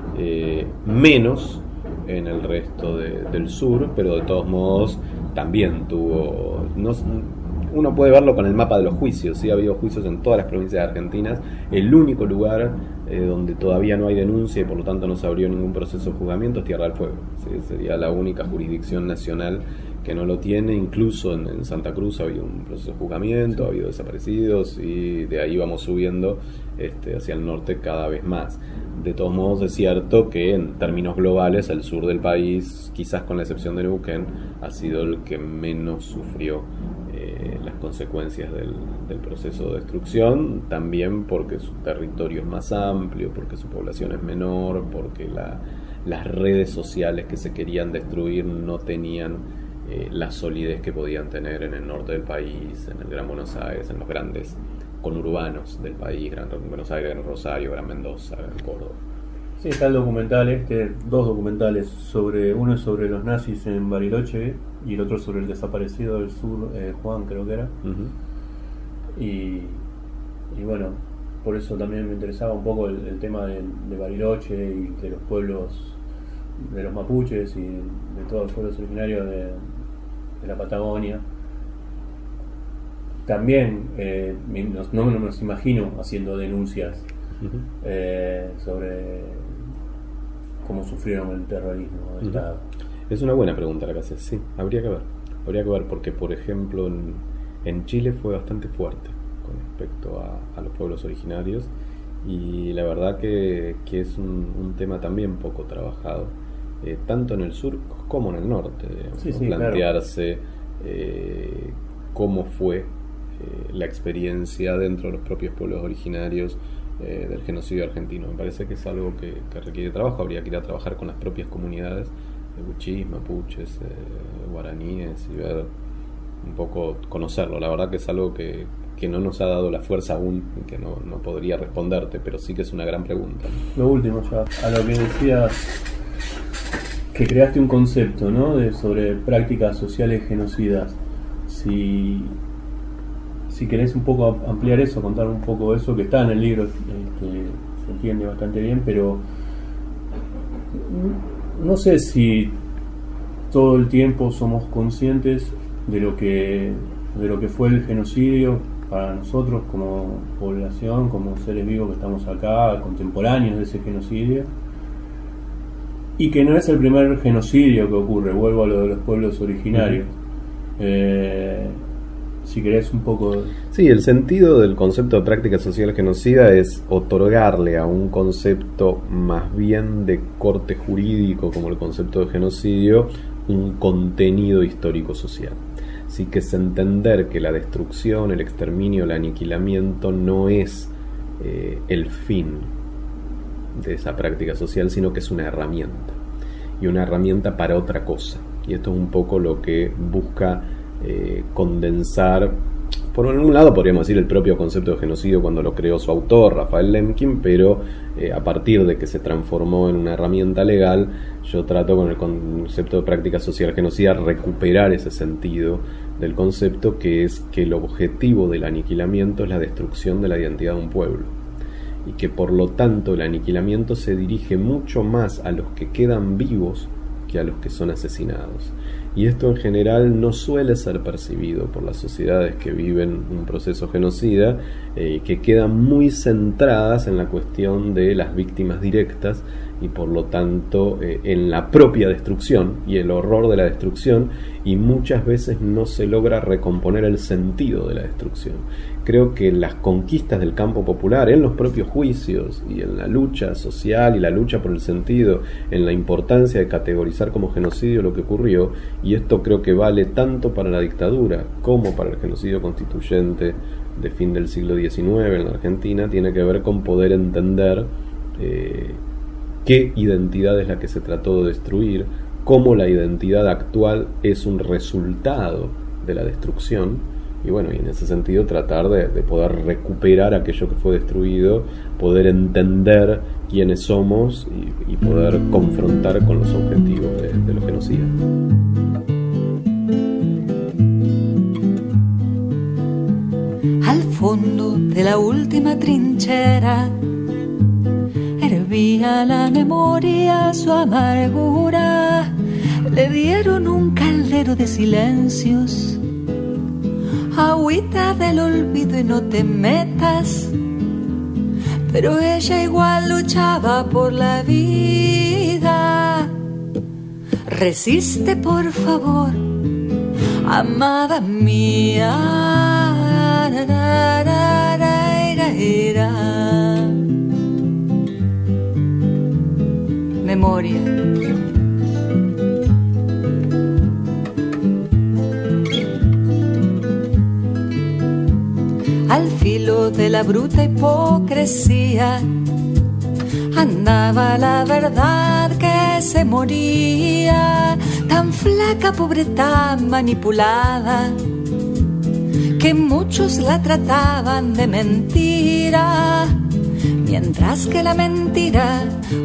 menos en el resto del sur, pero de todos modos también tuvo... uno puede verlo con el mapa de los juicios, ¿sí? Ha habido juicios en todas las provincias argentinas. El único lugar donde todavía no hay denuncia y por lo tanto no se abrió ningún proceso de juzgamiento es Tierra del Fuego, ¿sí? Sería la única jurisdicción nacional que no lo tiene. Incluso en Santa Cruz ha habido un proceso de juzgamiento, ha habido desaparecidos, y de ahí vamos subiendo hacia el norte cada vez más. De todos modos, es cierto que en términos globales el sur del país, quizás con la excepción de Neuquén, ha sido el que menos sufrió las consecuencias del proceso de destrucción, también porque su territorio es más amplio, porque su población es menor, porque las redes sociales que se querían destruir no tenían la solidez que podían tener en el norte del país, en el Gran Buenos Aires, en los grandes conurbanos del país, Gran Buenos Aires, Gran Rosario, Gran Mendoza, Gran Córdoba. Sí, está el documental dos documentales, uno es sobre los nazis en Bariloche y el otro sobre el desaparecido del sur, Juan creo que era. Uh-huh. Y bueno, por eso también me interesaba un poco el tema de Bariloche y de los pueblos, de los mapuches y de todos los pueblos originarios de la Patagonia. También no nos imagino haciendo denuncias sobre cómo sufrieron el terrorismo de Estado. Es una buena pregunta la que haces, sí, habría que ver porque por ejemplo en Chile fue bastante fuerte con respecto a los pueblos originarios, y la verdad que es un tema también poco trabajado, tanto en el sur como en el norte, digamos, sí, ¿no? Sí, plantearse cómo fue la experiencia dentro de los propios pueblos originarios del genocidio argentino. Me parece que es algo que requiere trabajo. Habría que ir a trabajar con las propias comunidades de wichís, mapuches, guaraníes, y ver un poco, conocerlo. La verdad que es algo que no nos ha dado la fuerza aún y que no podría responderte, pero sí que es una gran pregunta. Lo último, ya a lo que decías, que creaste un concepto, ¿no?, sobre prácticas sociales genocidas. Si querés un poco ampliar eso, contar un poco eso, que está en el libro, que se entiende bastante bien, pero no sé si todo el tiempo somos conscientes de lo que fue el genocidio para nosotros como población, como seres vivos que estamos acá, contemporáneos de ese genocidio, y que no es el primer genocidio que ocurre. Vuelvo a lo de los pueblos originarios. Si querés un poco... Sí, el sentido del concepto de práctica social genocida es otorgarle a un concepto más bien de corte jurídico, como el concepto de genocidio, un contenido histórico-social. Así que es entender que la destrucción, el exterminio, el aniquilamiento no es el fin de esa práctica social, sino que es una herramienta, y una herramienta para otra cosa. Y esto es un poco lo que busca condensar, por un lado podríamos decir el propio concepto de genocidio cuando lo creó su autor, Rafael Lemkin, pero a partir de que se transformó en una herramienta legal, yo trato con el concepto de práctica social genocida recuperar ese sentido del concepto, que es que el objetivo del aniquilamiento es la destrucción de la identidad de un pueblo, y que por lo tanto el aniquilamiento se dirige mucho más a los que quedan vivos que a los que son asesinados. Y esto en general no suele ser percibido por las sociedades que viven un proceso genocida, que quedan muy centradas en la cuestión de las víctimas directas y por lo tanto en la propia destrucción y el horror de la destrucción, y muchas veces no se logra recomponer el sentido de la destrucción. Creo que las conquistas del campo popular, en los propios juicios y en la lucha social y la lucha por el sentido, en la importancia de categorizar como genocidio lo que ocurrió, y esto creo que vale tanto para la dictadura como para el genocidio constituyente de fin del siglo XIX en la Argentina, tiene que ver con poder entender qué identidad es la que se trató de destruir, cómo la identidad actual es un resultado de la destrucción. Y bueno, y en ese sentido tratar de poder recuperar aquello que fue destruido, poder entender quiénes somos y poder confrontar con los objetivos de los genocidas. Al fondo de la última trinchera hervía la memoria su amargura. Le dieron un caldero de silencios, agüita del olvido y no te metas, pero ella igual luchaba por la vida. Resiste, por favor, amada mía. Memoria. Al filo de la bruta hipocresía andaba la verdad que se moría, tan flaca, pobre, tan manipulada, que muchos la trataban de mentira, mientras que la mentira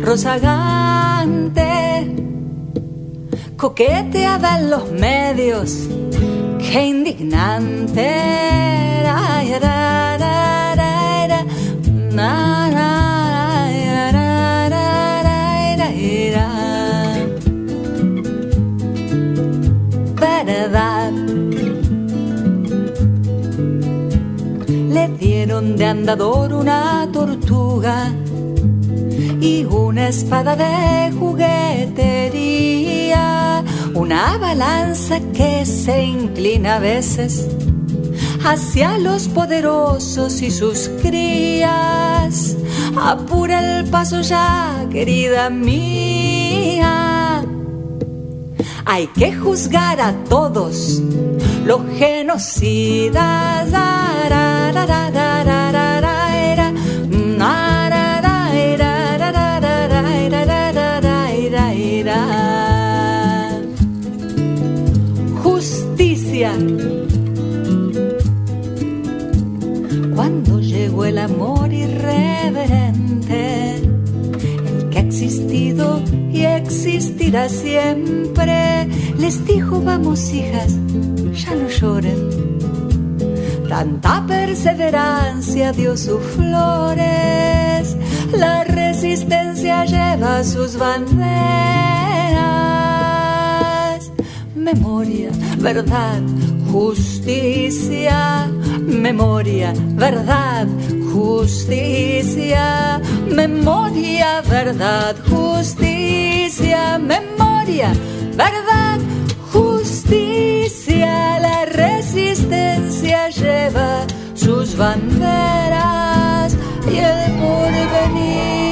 rozagante coqueteaba en los medios. ¡Qué indignante! Verdad. Le dieron de andador una tortuga y una espada de juguetería, una balanza que se inclina a veces hacia los poderosos y sus crías. Apura el paso ya, querida mía. Hay que juzgar a todos los genocidas. Justicia. Cuando llegó el amor irreverente, el que ha existido y existirá siempre, les dijo: vamos, hijas, ya no lloren. Tanta perseverancia dio sus flores, la resistencia lleva sus banderas. Memoria, verdad, justicia. Memoria, verdad, justicia. Memoria, verdad, justicia. Memoria, verdad, justicia. La resistencia lleva sus banderas y el porvenir.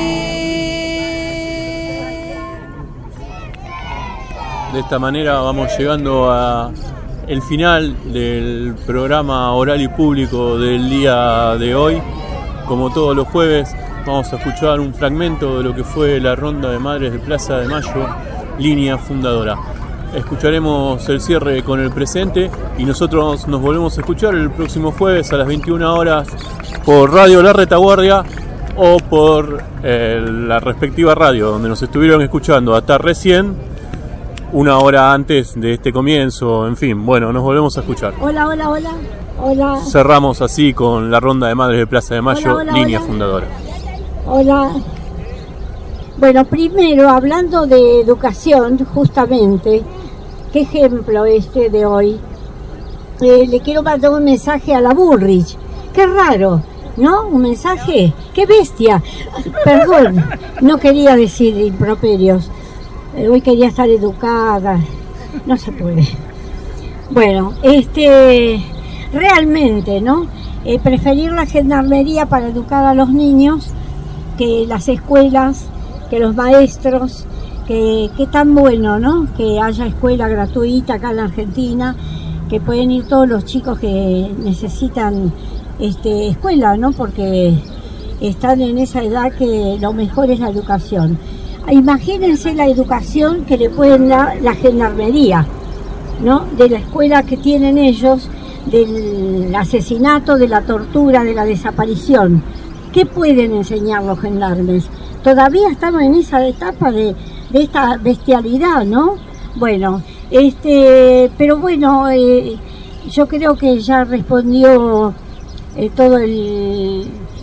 De esta manera vamos llegando a el final del programa oral y público del día de hoy. Como todos los jueves, vamos a escuchar un fragmento de lo que fue la ronda de madres de Plaza de Mayo, línea fundadora. Escucharemos el cierre con el presente y nosotros nos volvemos a escuchar el próximo jueves a las 21 horas por Radio La Retaguardia o por la respectiva radio donde nos estuvieron escuchando hasta recién, una hora antes de este comienzo. En fin, bueno, nos volvemos a escuchar. Hola, hola, hola. Hola. Cerramos así con la ronda de madres de Plaza de Mayo, Hola, línea hola. fundadora. Hola. Bueno, primero, hablando de educación, justamente, qué ejemplo este de hoy. Le quiero mandar un mensaje a la Bullrich. Qué raro, ¿no? Un mensaje. ¡Qué bestia! Perdón, no quería decir improperios. Hoy quería estar educada. No se puede. Bueno, realmente, ¿no? Preferir la gendarmería para educar a los niños que las escuelas, que los maestros, que tan bueno, ¿no? Que haya escuela gratuita acá en la Argentina, que pueden ir todos los chicos que necesitan escuela, ¿no? Porque están en esa edad que lo mejor es la educación. Imagínense la educación que le pueden dar la gendarmería, ¿no? De la escuela que tienen ellos, del asesinato, de la tortura, de la desaparición. ¿Qué pueden enseñar los gendarmes? Todavía estamos en esa etapa de esta bestialidad, ¿no? Bueno, pero bueno, yo creo que ya respondió todo el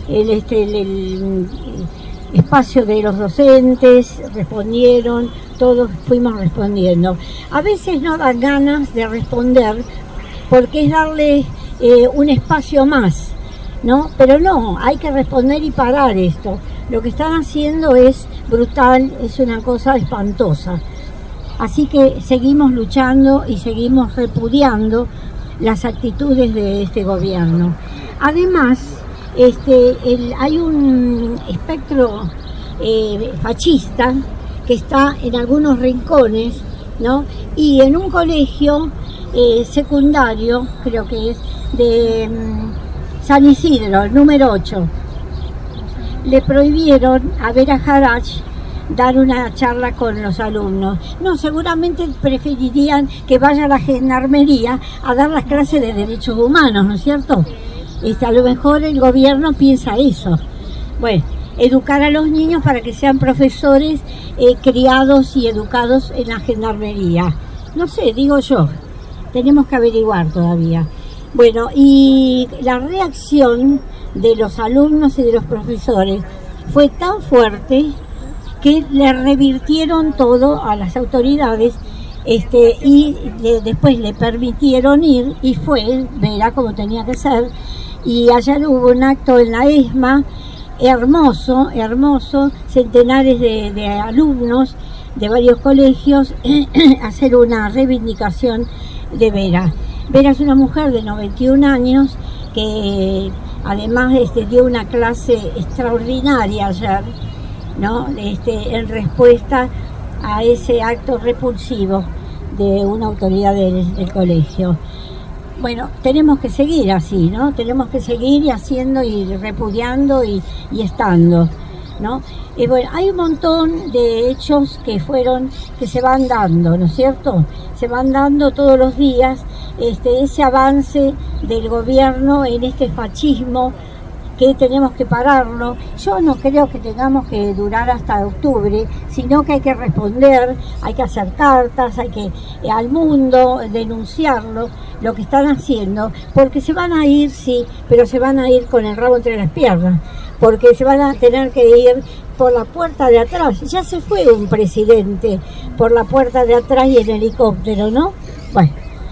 espacio de los docentes, respondieron, todos fuimos respondiendo. A veces no dan ganas de responder porque es darle un espacio más, ¿no? Pero no, hay que responder y parar esto. Lo que están haciendo es brutal, es una cosa espantosa. Así que seguimos luchando y seguimos repudiando las actitudes de este gobierno. Además, hay un espectro fascista que está en algunos rincones, ¿no? Y en un colegio secundario, creo que es de San Isidro, el número 8, le prohibieron a Vera Jarach dar una charla con los alumnos. No, seguramente preferirían que vaya a la gendarmería a dar las clases de derechos humanos, ¿no es cierto? A lo mejor el gobierno piensa eso. Bueno, educar a los niños para que sean profesores criados y educados en la gendarmería. No sé, digo yo, tenemos que averiguar todavía. Bueno, y la reacción de los alumnos y de los profesores fue tan fuerte que le revirtieron todo a las autoridades y después le permitieron ir y fue, verá como tenía que ser, y ayer hubo un acto en la ESMA hermoso, centenares de alumnos de varios colegios hacer una reivindicación de Vera. Vera es una mujer de 91 años que además dio una clase extraordinaria ayer, ¿no? En respuesta a ese acto repulsivo de una autoridad del colegio. Bueno, tenemos que seguir así, ¿no? Tenemos que seguir haciendo y repudiando y estando, ¿no? Bueno, hay un montón de hechos que se van dando, ¿no es cierto? Se van dando todos los días ese avance del gobierno en este fascismo que tenemos que pararlo. Yo no creo que tengamos que durar hasta octubre, sino que hay que responder, hay que hacer cartas, hay que al mundo denunciarlo, lo que están haciendo, porque se van a ir, sí, pero se van a ir con el rabo entre las piernas, porque se van a tener que ir por la puerta de atrás. Ya se fue un presidente por la puerta de atrás y en helicóptero, ¿no? Bueno,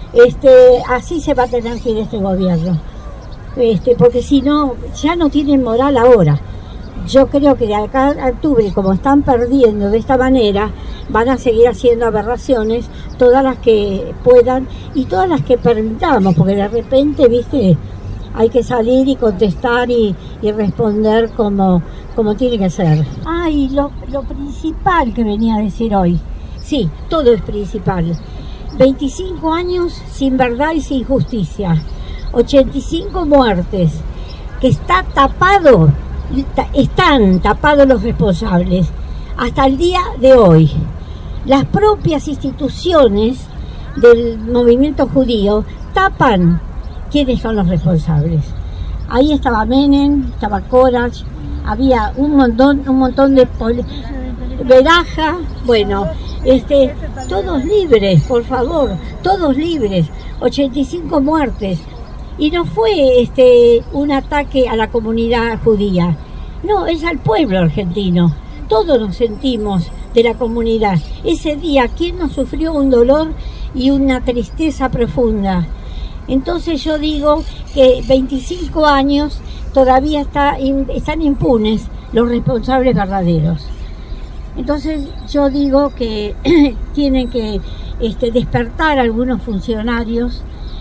así se va a tener que ir este gobierno. Porque si no, ya no tienen moral ahora. Yo creo que de acá a octubre, como están perdiendo de esta manera, van a seguir haciendo aberraciones, todas las que puedan y todas las que permitamos, porque de repente, viste, hay que salir y contestar y responder como tiene que ser. Y lo principal que venía a decir hoy, sí, todo es principal. 25 años sin verdad y sin justicia. 85 muertes, que están tapados los responsables hasta el día de hoy. Las propias instituciones del movimiento judío tapan quiénes son los responsables. Ahí estaba Menem, estaba Korach, había un montón de Beraja, bueno, todos libres, por favor, todos libres, 85 muertes. Y no fue un ataque a la comunidad judía, no, es al pueblo argentino. Todos nos sentimos de la comunidad. Ese día, ¿quién no sufrió un dolor y una tristeza profunda? Entonces yo digo que 25 años todavía están impunes los responsables verdaderos. Entonces yo digo que tienen que despertar algunos funcionarios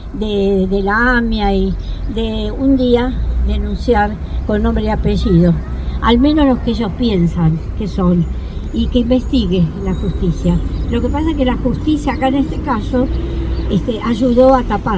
de la AMIA y de un día denunciar con nombre y apellido, al menos los que ellos piensan que son, y que investigue la justicia. Lo que pasa es que la justicia acá en este caso ayudó a tapar,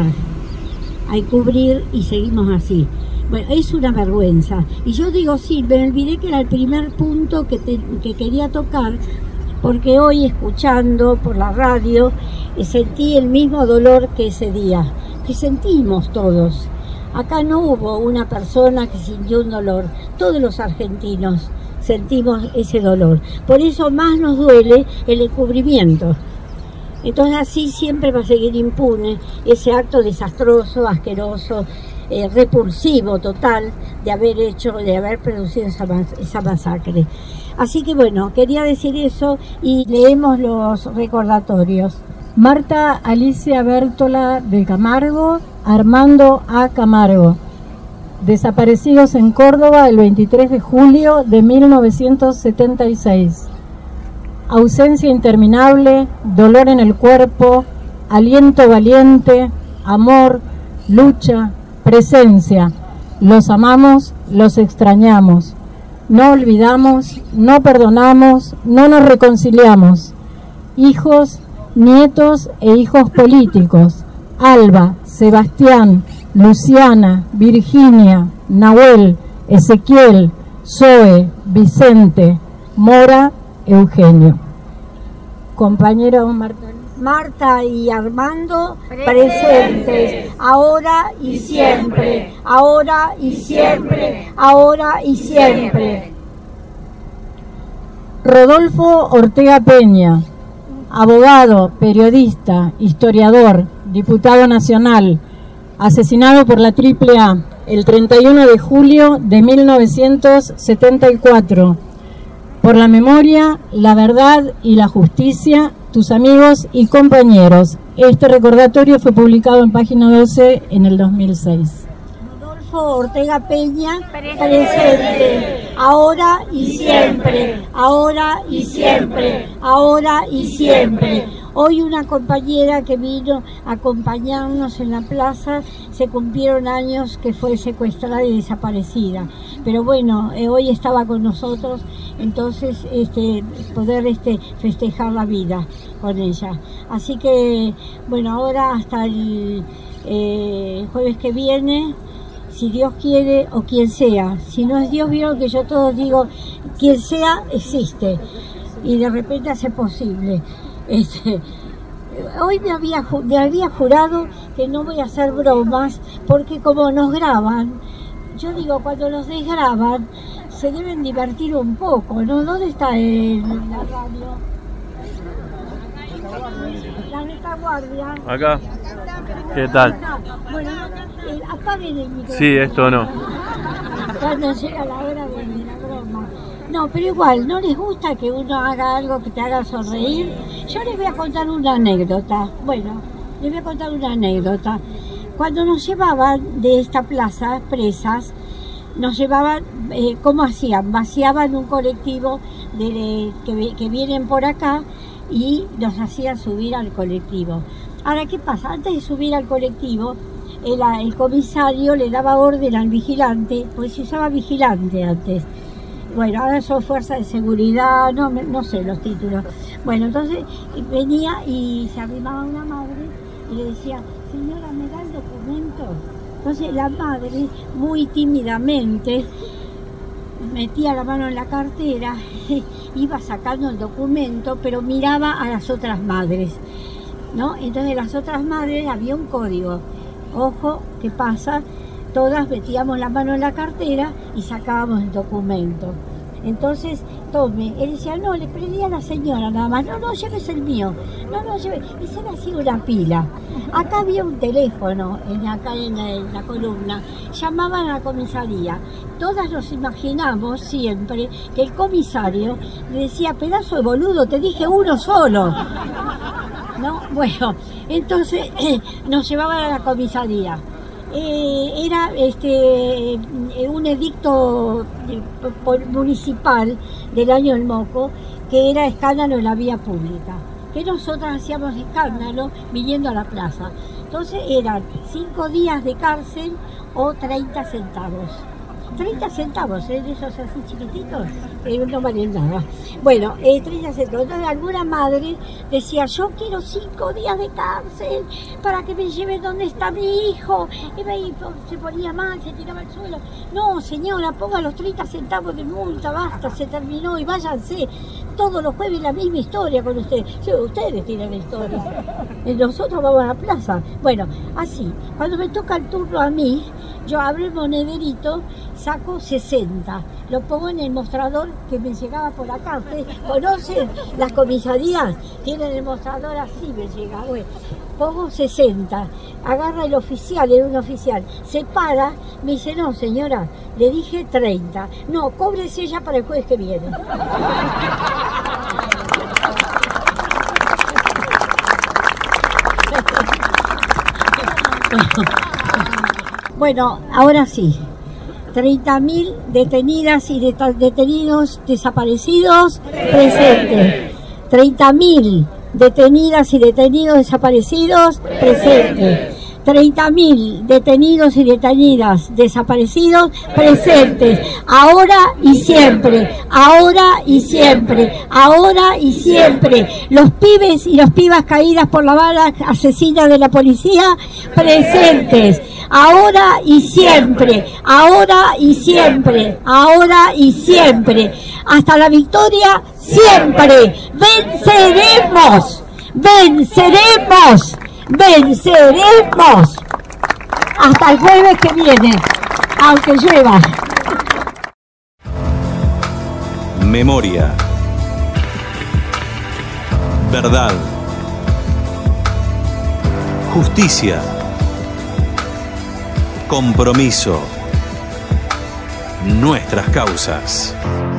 a encubrir, y seguimos así. Bueno, es una vergüenza. Y yo digo, sí, me olvidé que era el primer punto que quería tocar, porque hoy escuchando por la radio sentí el mismo dolor que ese día, que sentimos todos. Acá no hubo una persona que sintió un dolor, todos los argentinos sentimos ese dolor. Por eso más nos duele el encubrimiento. Entonces así siempre va a seguir impune ese acto desastroso, asqueroso, repulsivo total de haber producido esa masacre. Así que bueno, quería decir eso y leemos los recordatorios. Marta Alicia Bértola de Camargo, Armando A. Camargo, desaparecidos en Córdoba el 23 de julio de 1976. Ausencia interminable, dolor en el cuerpo, aliento valiente, amor, lucha, presencia. Los amamos, los extrañamos. No olvidamos, no perdonamos, no nos reconciliamos. Hijos, nietos e hijos políticos. Alba, Sebastián, Luciana, Virginia, Nahuel, Ezequiel, Zoe, Vicente, Mora Eugenio. Compañeros Marta y Armando, presentes, ahora y siempre, ahora y siempre, ahora y siempre. Rodolfo Ortega Peña, abogado, periodista, historiador, diputado nacional, asesinado por la AAA el 31 de julio de 1974. Por la memoria, la verdad y la justicia, tus amigos y compañeros. Este recordatorio fue publicado en página 12 en el 2006. Rodolfo Ortega Peña, presente, ahora y siempre, ahora y siempre, ahora y siempre. Hoy una compañera que vino a acompañarnos en la plaza, se cumplieron años que fue secuestrada y desaparecida. Pero bueno, hoy estaba con nosotros, entonces poder festejar la vida con ella. Así que bueno, ahora hasta el jueves que viene, si Dios quiere o quien sea. Si no es Dios, vieron que yo todos digo, quien sea existe y de repente hace posible. Hoy me había jurado que no voy a hacer bromas porque como nos graban, yo digo, cuando los desgraban se deben divertir un poco, ¿no? ¿Dónde está la radio? La retaguardia. Acá. ¿Qué tal? Bueno, apaguen el micrófono. Sí, esto no. Cuando llega la hora de la broma. No, pero igual, ¿no les gusta que uno haga algo que te haga sonreír? Yo les voy a contar una anécdota. Bueno, les voy a contar una anécdota. Cuando nos llevaban de esta plaza, presas, nos llevaban, ¿cómo hacían? Vaciaban un colectivo que vienen por acá y nos hacían subir al colectivo. Ahora, ¿qué pasa? Antes de subir al colectivo, el comisario le daba orden al vigilante, porque se usaba vigilante antes. Bueno, ahora son fuerzas de seguridad, no sé los títulos. Bueno, entonces venía y se arrimaba una madre y le decía, señora, ¿me da el documento? Entonces la madre, muy tímidamente, metía la mano en la cartera, iba sacando el documento, pero miraba a las otras madres, ¿no? Entonces las otras madres, había un código. Ojo, ¿qué pasa? Todas metíamos la mano en la cartera y sacábamos el documento. Entonces, tome, él decía, no, le pedí a la señora nada más, no, llévese el mío, no, llévese, y se le hacía una pila. Acá había un teléfono, acá en la columna, llamaban a la comisaría. Todas nos imaginamos siempre que el comisario le decía, pedazo de boludo, te dije uno solo. ¿No? Bueno, entonces nos llevaban a la comisaría. Era un edicto municipal del año del Moco, que era escándalo en la vía pública, que nosotras hacíamos escándalo viniendo a la plaza. Entonces eran 5 días de cárcel o 30 centavos. 30 centavos, de esos así chiquititos, no valen nada. Bueno, 30 centavos. Entonces alguna madre decía, yo quiero 5 días de cárcel para que me lleven donde está mi hijo. Y se ponía mal, se tiraba al suelo. No, señora, ponga los 30 centavos de multa, basta, se terminó y váyanse. Todos los jueves la misma historia con ustedes. Sí, ustedes tienen la historia. Nosotros vamos a la plaza. Bueno, así, cuando me toca el turno a mí, yo abro el monederito, saco 60, lo pongo en el mostrador que me llegaba por acá. Ustedes conocen las comisarías, tienen el mostrador así, me llega. Bueno, pongo 60, agarra el oficial, era un oficial, se para, me dice, no señora, le dije 30, no, cóbrese ya para el jueves que viene. Bueno, ahora sí, 30.000 detenidas y detenidos desaparecidos presentes. 30.000 detenidas y detenidos desaparecidos presentes. 30.000 detenidos y detenidas desaparecidos presentes. Ahora y siempre, ahora y siempre, ahora y siempre. Los pibes y las pibas caídas por la bala asesina de la policía presentes. Ahora y siempre, ahora y siempre, ahora y siempre. hasta la victoria siempre. Venceremos, venceremos, venceremos. Hasta el jueves que viene, aunque llueva. Memoria. Verdad. Justicia. Compromiso. Nuestras causas.